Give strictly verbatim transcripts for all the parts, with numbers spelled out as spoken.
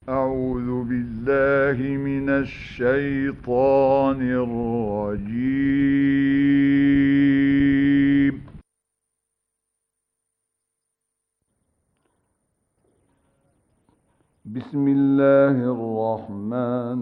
أعوذ بالله من الشيطان الرجيم. بسم الله الرحمن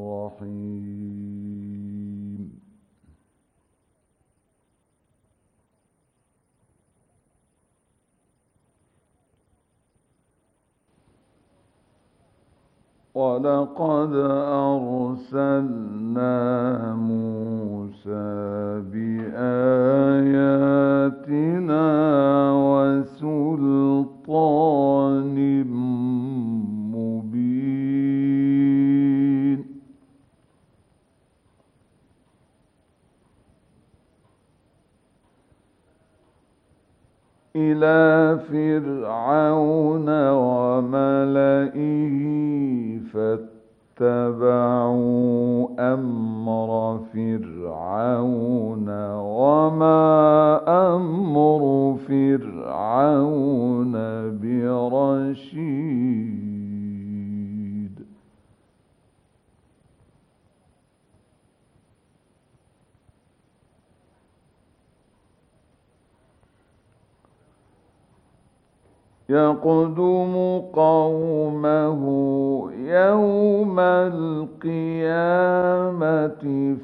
الرحيم. ولقد أرسلنا موسى بآياتنا وسلطان مبين إلى فرعون وملئه فاتبعوا أمر فرعون وما أمر فرعون برشيد. يقدم قومه يوم القيامة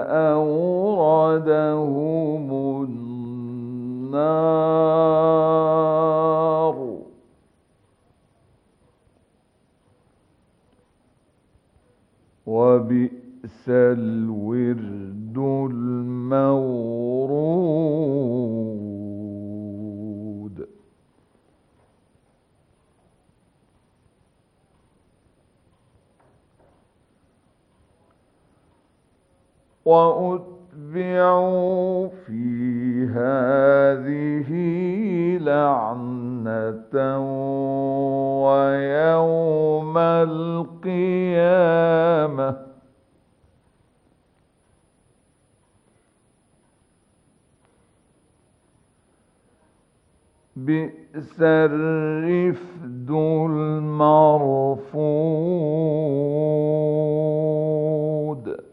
فأوردهم النار وبئس الورد المورود. وأتبعوا في هذه لعنة ويوم القيامة بئس الرفد المرفود.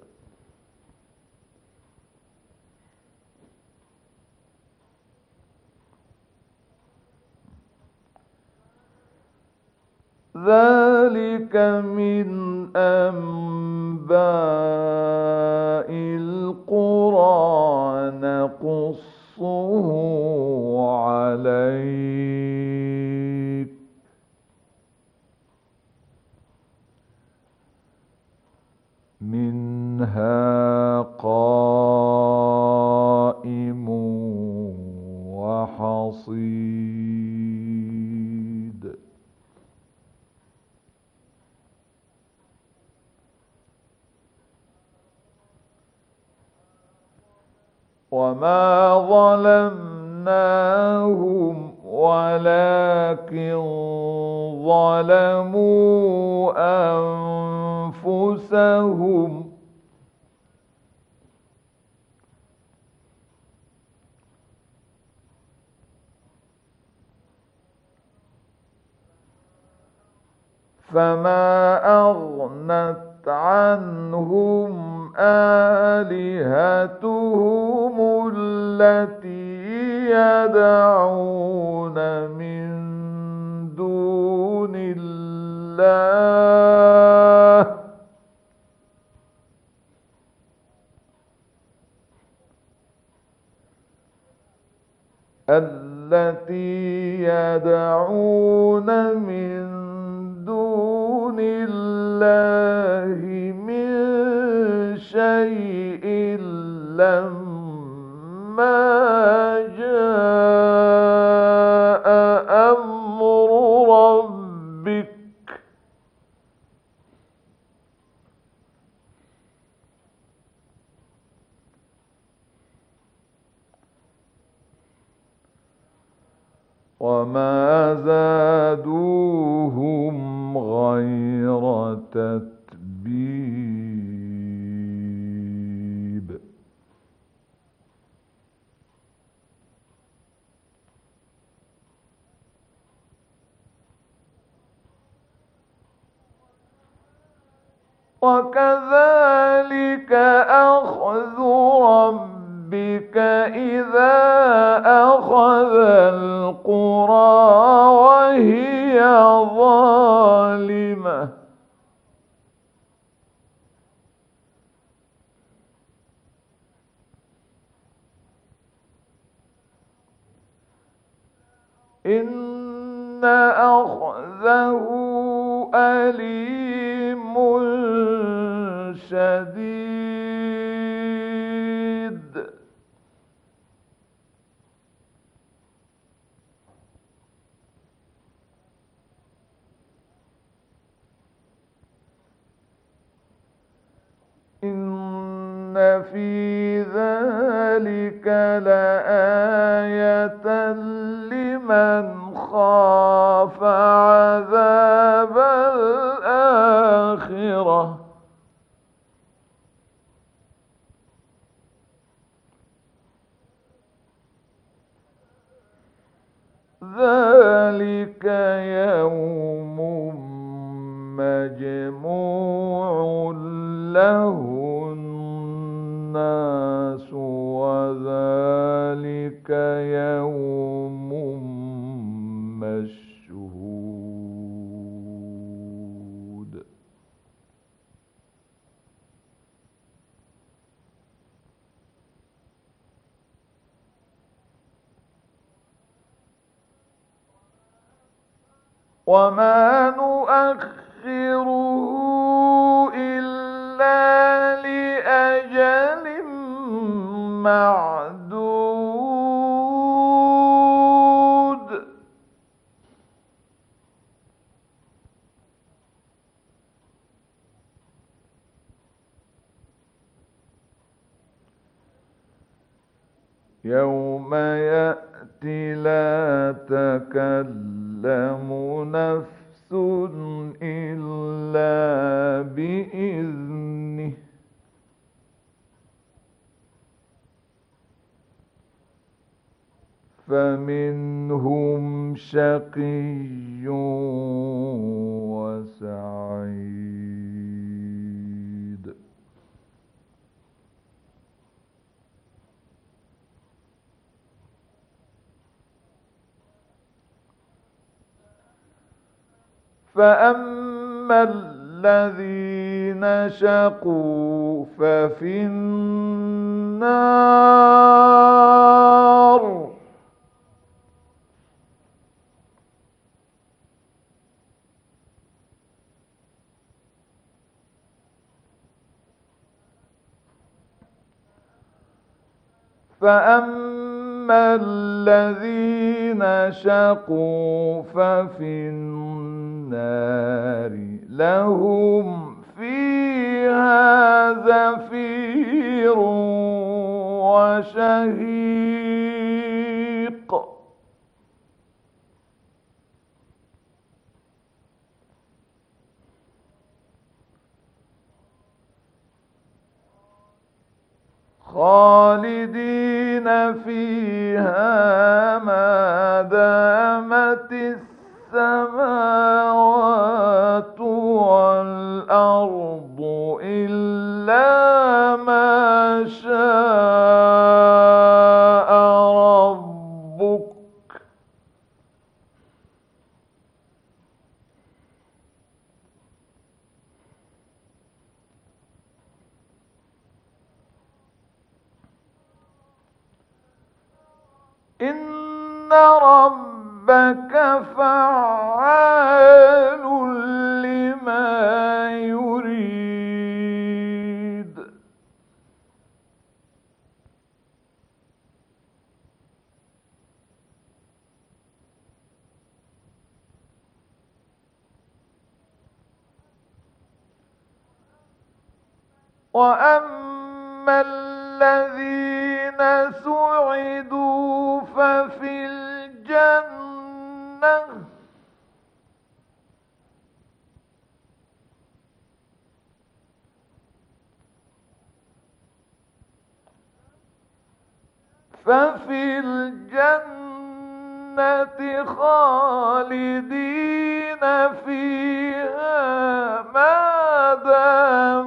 ذلك من أنباء القرى نقصه عليك منها قائم وحصيد. وما ظلمناهم ولكن ظلموا أنفسهم فما أغنت عنهم آلهتهم التي يدعون من دون الله التي يدعون من دون الله من شيء لما جاء أمر ربك وما زادوهم غير تتبيب. وكذلك أخذ ربك إذا أخذ القرى وهي ظالمة إن أخذه أليم شديد إن في ذلك لآية لمن خاف عذاب الآخرة ذلك يوم مجموع له الناس وذلك يوم مشهود وما نؤخره إلا لأجل معدود يوم يأتي لا تكلم نفس إلا بإذنه فمنهم شقي وسعيد فأما الذين شقوا ففي النار فأما الذين شقوا ففي النار لهم فيها زفير وشهيق خالدين فيها ما دامت السماوات والأرض إلا ما شاء ربك إن ربك فعال لما يريد وأما الذين سعدوا ففي الجنة ففي الجنة خالدين فيها ما دام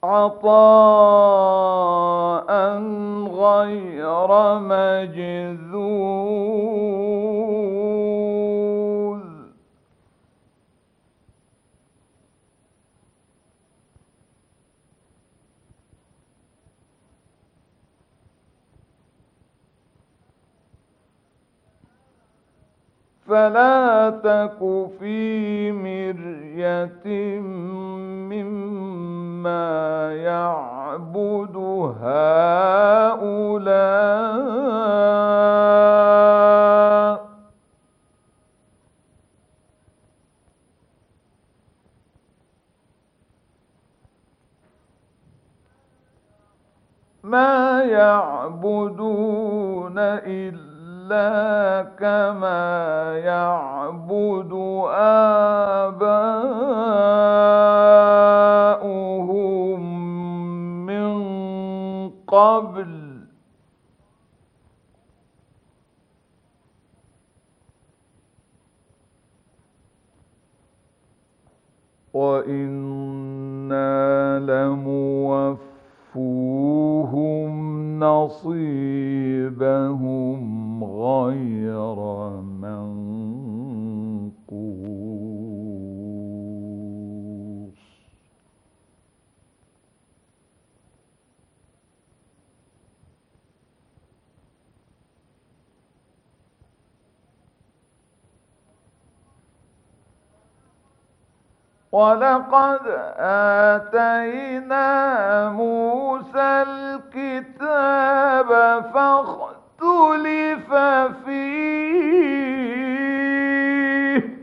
عطاء غير مجذوذ فلا تك في مرية مما يعبد هؤلاء ما يعبدون إلا كما يعبد آباؤهم من قبل وإنا لموفوهم نصيبهم غير منقوص ولقد آتينا موسى الكتاب فاختلف فيه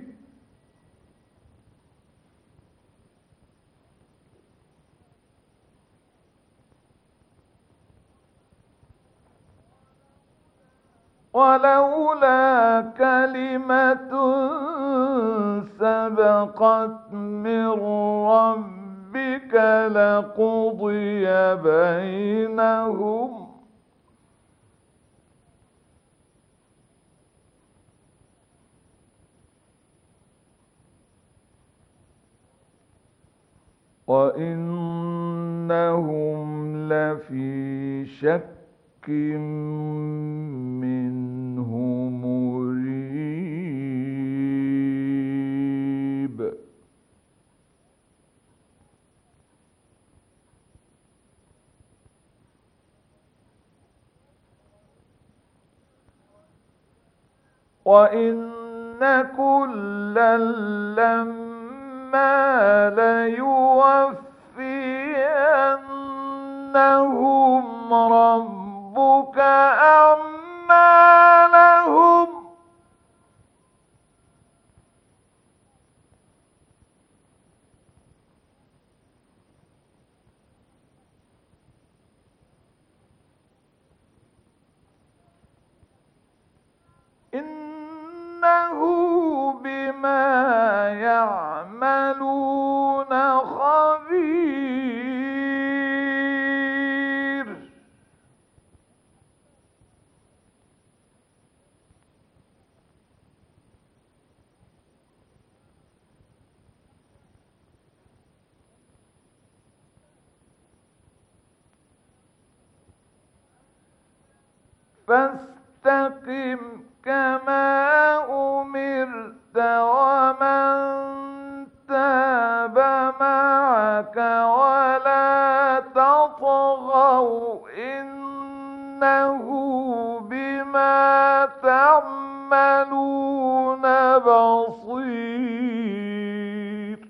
ولولا كلمة سبقت من ربك لقضي بينهم وإنهم لفي شك منه مريب وإن كلا لما ليوفينهم ربك أعمالهم إنه بما يعملون خبير فاستقم كما أمرت ومن تاب معك ولا تطغوا إنه بما تعملون بصير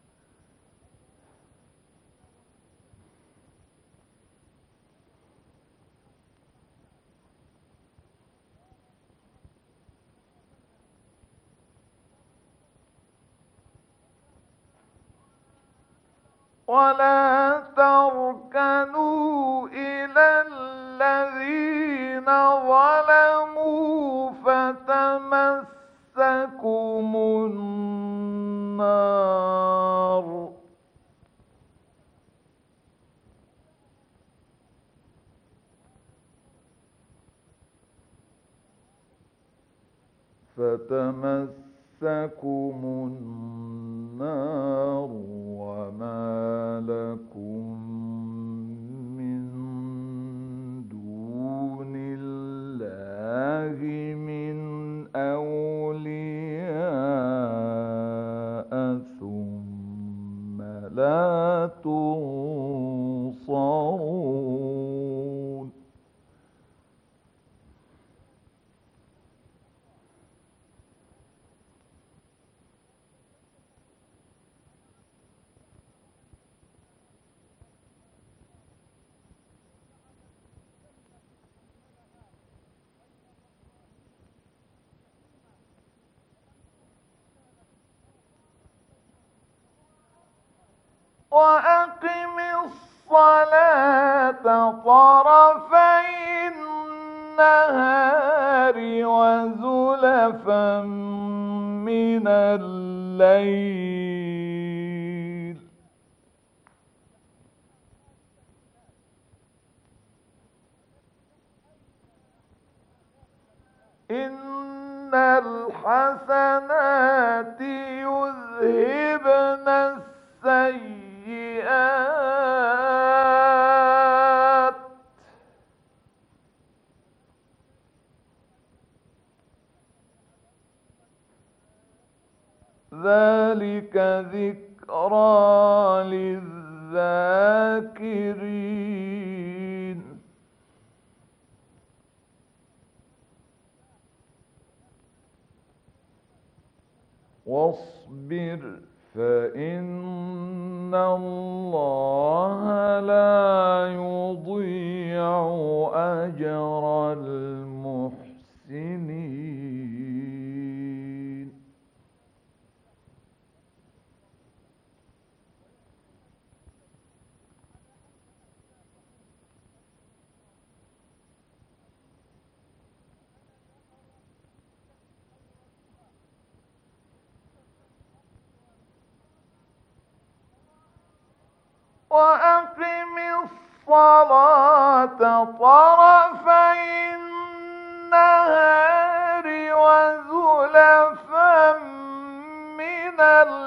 ولا تركنوا إلى الذين ظلموا فتمسكم النار فتمسكم النار وما لكم وأقم الصلاة طرفي النهار وزلفا من الليل إن الحسنات يذهبن السيئات ذلك ذكرى للذاكرين واصبر فإن الله لا يضيع أجر المحسنين وأقم الصلاة طرفي النهار وزلفا من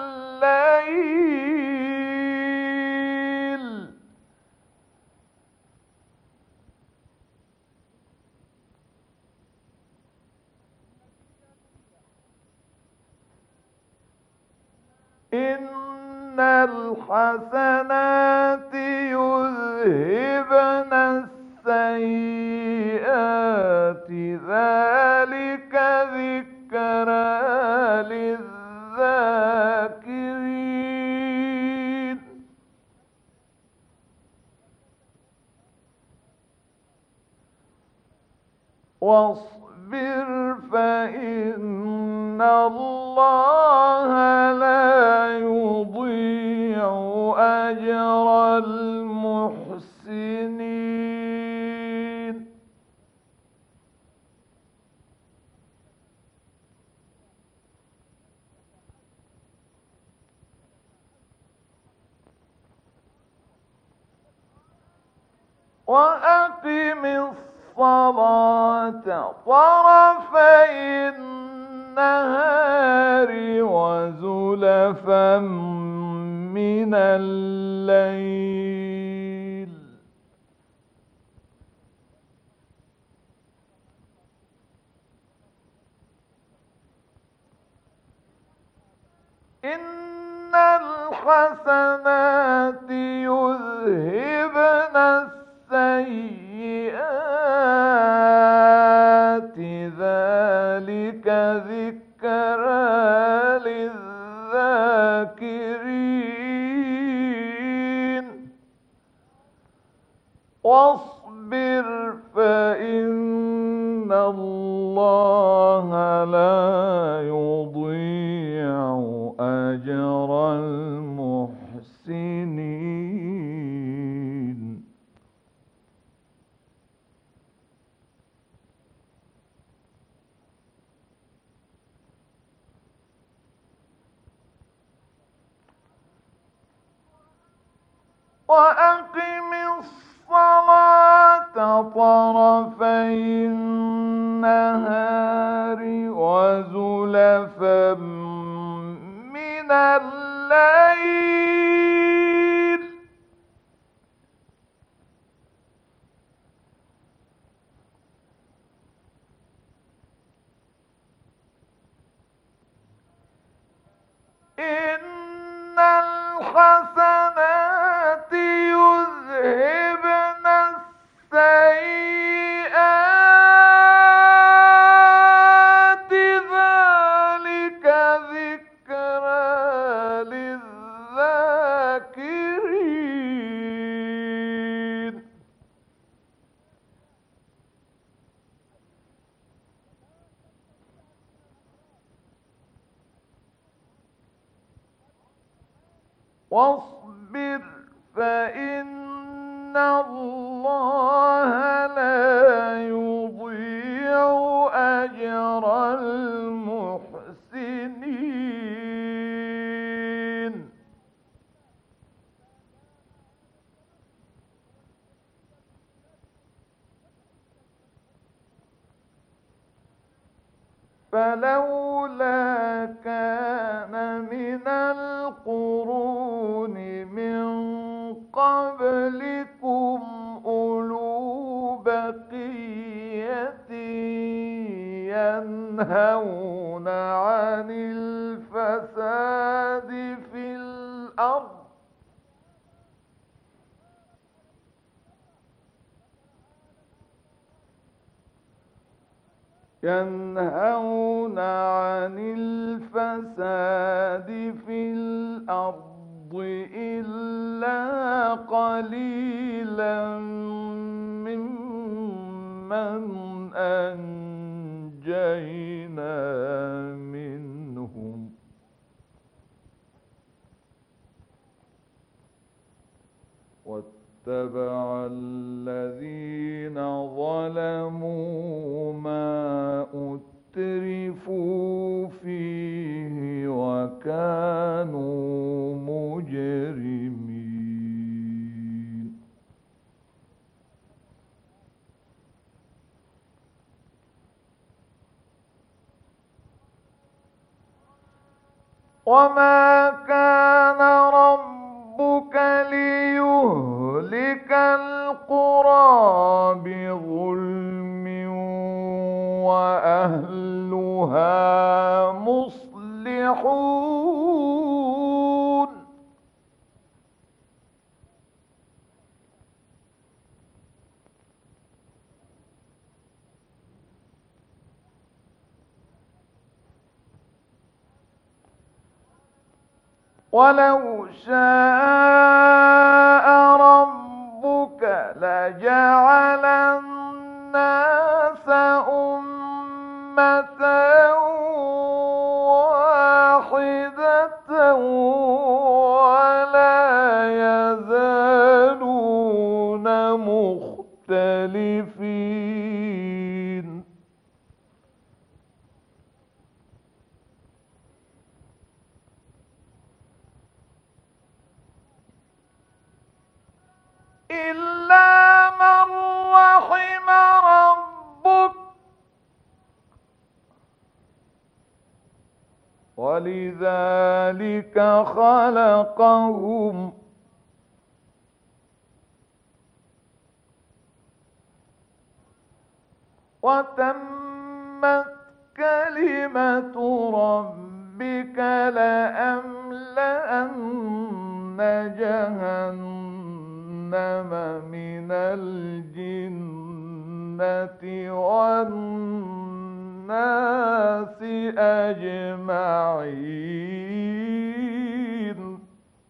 الليل إن الحسنات يذهبن السيئات ذلك ذكرى للذاكرين واصبر فإن الله لا يضيع أجر المحسنين وأقم الصلاة طرفي النهار وزلفا من الليل إن الحسنات يذهبن السيئات ذلك ذكرى للذاكرين واصبر فإن الله لا يضيع أجر المحسنين وأقم الصلاة طرفي النهار وزلفا من الليل إن الحسنات يذهبن السيئات ذلك ذكرى للذاكرين واصبر فإن الله لا يضيع أجر المحسنين. فلولا كان من القرون من قبلكم أولو بقية ينهون عن الفساد في الأرض ينهون عن الفساد في الأرض إلا قليلا ممن أنجينا منهم واتبع الذين ظلموا ما أترفوا فيه وكانوا مجرمين. وما كان ربك ليهلك القرى بظلم وأهلها مصلحون. ولو شاء ربك لجعل الناس أمة واحدة ولا يزالون مختلفين. إلا من رحم ربك ولذلك خلقهم وتمت كلمة ربك لأملأن جهنم من الجنة والناس أجمعين.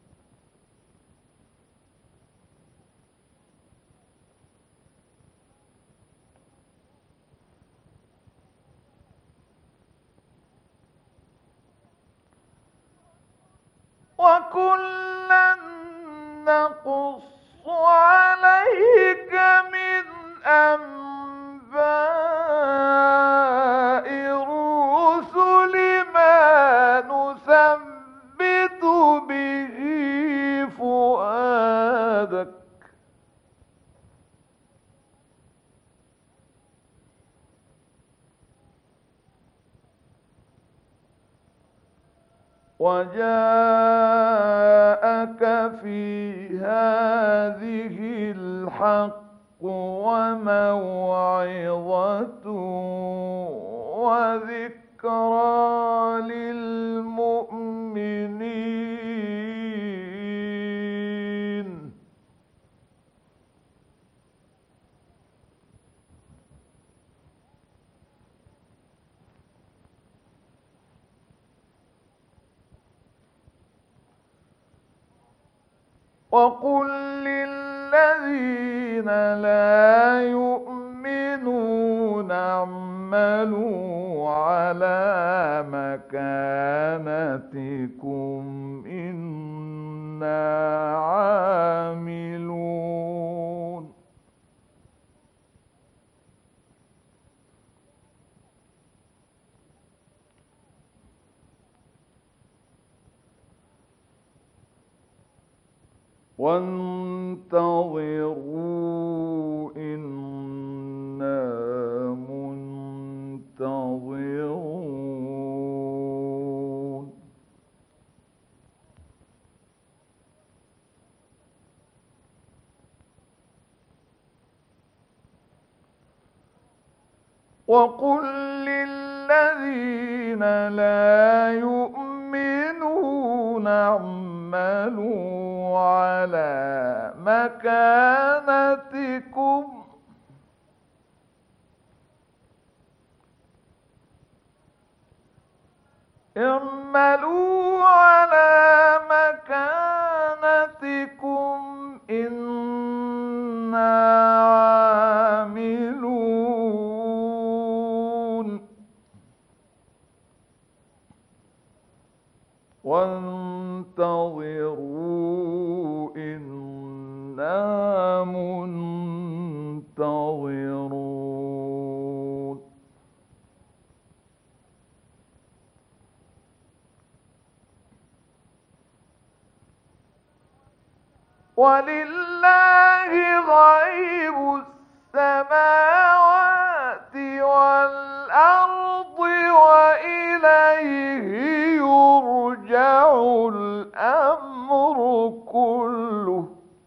وكلا نقص عليك من أنباء الرسل ما نثبت به فؤادك وجاءك في هذه الحق وموعظة وذكرى للمؤمنين. وقل للذين لا يؤمنون اعملوا على مكانتكم إنا عاملون وانتظروا إنا منتظرون وقل للذين لا يؤمنون اعملوا على مكانتكم اعملوا على مكانتكم إنا عاملون وانتظروا إنا منتظرون ولله غيب السماوات والأرض وإليه يرجع الأمر كله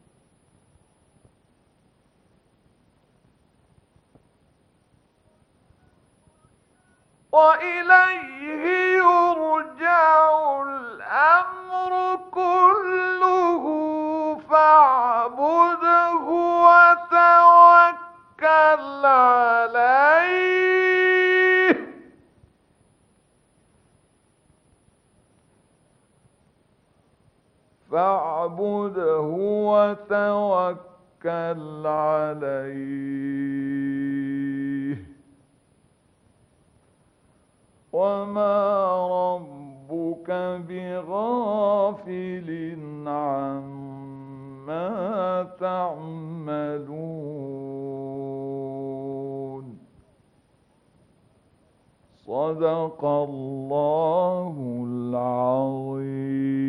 وإليه يرجع الأمر كله فاعبده وتوكل عليه فاعبده وتوكل عليه وما ربك بغافل عما تعملون صدق الله العظيم.